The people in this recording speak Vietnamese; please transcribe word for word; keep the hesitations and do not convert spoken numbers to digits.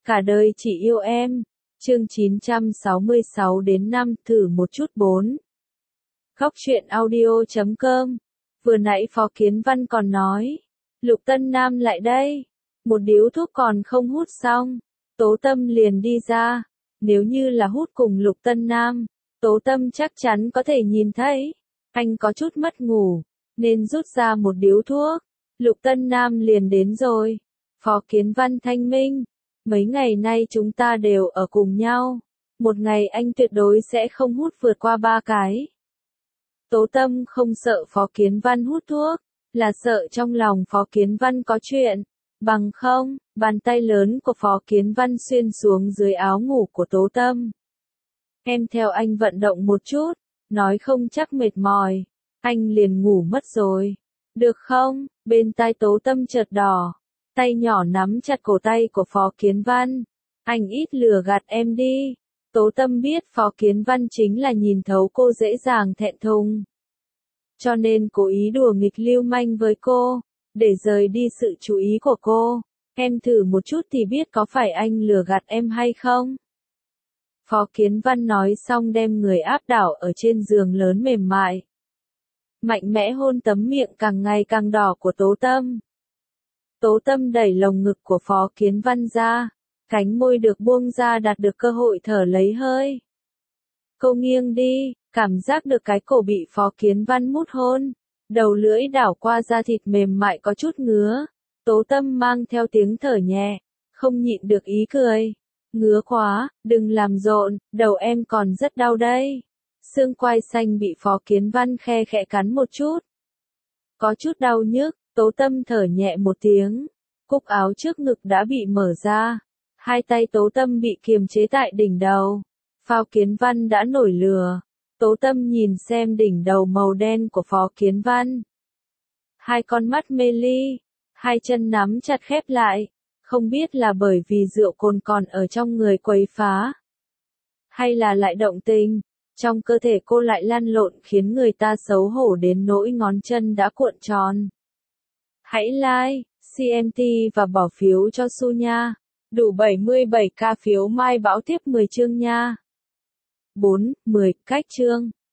Cả đời chỉ yêu em. Chương chín trăm sáu mươi sáu đến năm thử một chút bốn. Góc truyện audio chấm com. Vừa nãy Phó Kiến Văn còn nói, Lục Tân Nam lại đây, một điếu thuốc còn không hút xong, Tố Tâm liền đi ra, nếu như là hút cùng Lục Tân Nam, Tố Tâm chắc chắn có thể nhìn thấy, anh có chút mất ngủ, nên rút ra một điếu thuốc, Lục Tân Nam liền đến rồi, Phó Kiến Văn thanh minh, mấy ngày nay chúng ta đều ở cùng nhau, một ngày anh tuyệt đối sẽ không hút vượt qua ba cái. Tố Tâm không sợ Phó Kiến Văn hút thuốc, là sợ trong lòng Phó Kiến Văn có chuyện, bằng không, bàn tay lớn của Phó Kiến Văn xuyên xuống dưới áo ngủ của Tố Tâm. Em theo anh vận động một chút, nói không chắc mệt mỏi, anh liền ngủ mất rồi. Được không? Bên tai Tố Tâm chợt đỏ, tay nhỏ nắm chặt cổ tay của Phó Kiến Văn. Anh ít lừa gạt em đi. Tố Tâm biết Phó Kiến Văn chính là nhìn thấu cô dễ dàng thẹn thùng. Cho nên cố ý đùa nghịch lưu manh với cô, để rời đi sự chú ý của cô. Em thử một chút thì biết có phải anh lừa gạt em hay không? Phó Kiến Văn nói xong đem người áp đảo ở trên giường lớn mềm mại. Mạnh mẽ hôn tấm miệng càng ngày càng đỏ của Tố Tâm. Tố Tâm đẩy lồng ngực của Phó Kiến Văn ra, cánh môi được buông ra đạt được cơ hội thở lấy hơi. Cô nghiêng đi, cảm giác được cái cổ bị Phó Kiến Văn mút hôn, đầu lưỡi đảo qua da thịt mềm mại có chút ngứa. Tố Tâm mang theo tiếng thở nhẹ, không nhịn được ý cười. Ngứa quá, đừng làm rộn, đầu em còn rất đau đây. Xương quai xanh bị Phó Kiến Văn khe khẽ cắn một chút. Có chút đau nhức, Tố Tâm thở nhẹ một tiếng. Cúc áo trước ngực đã bị mở ra. Hai tay Tố Tâm bị kiềm chế tại đỉnh đầu. Phó Kiến Văn đã nổi lửa. Tố Tâm nhìn xem đỉnh đầu màu đen của Phó Kiến Văn. Hai con mắt mê ly, hai chân nắm chặt khép lại. Không biết là bởi vì rượu cồn còn ở trong người quấy phá, hay là lại động tình, trong cơ thể cô lại lăn lộn khiến người ta xấu hổ đến nỗi ngón chân đã cuộn tròn. Hãy like, xê em tê và bỏ phiếu cho Su nha. Đủ bảy mươi bảy k phiếu mai bão tiếp mười chương nha. bốn, mười, cách chương.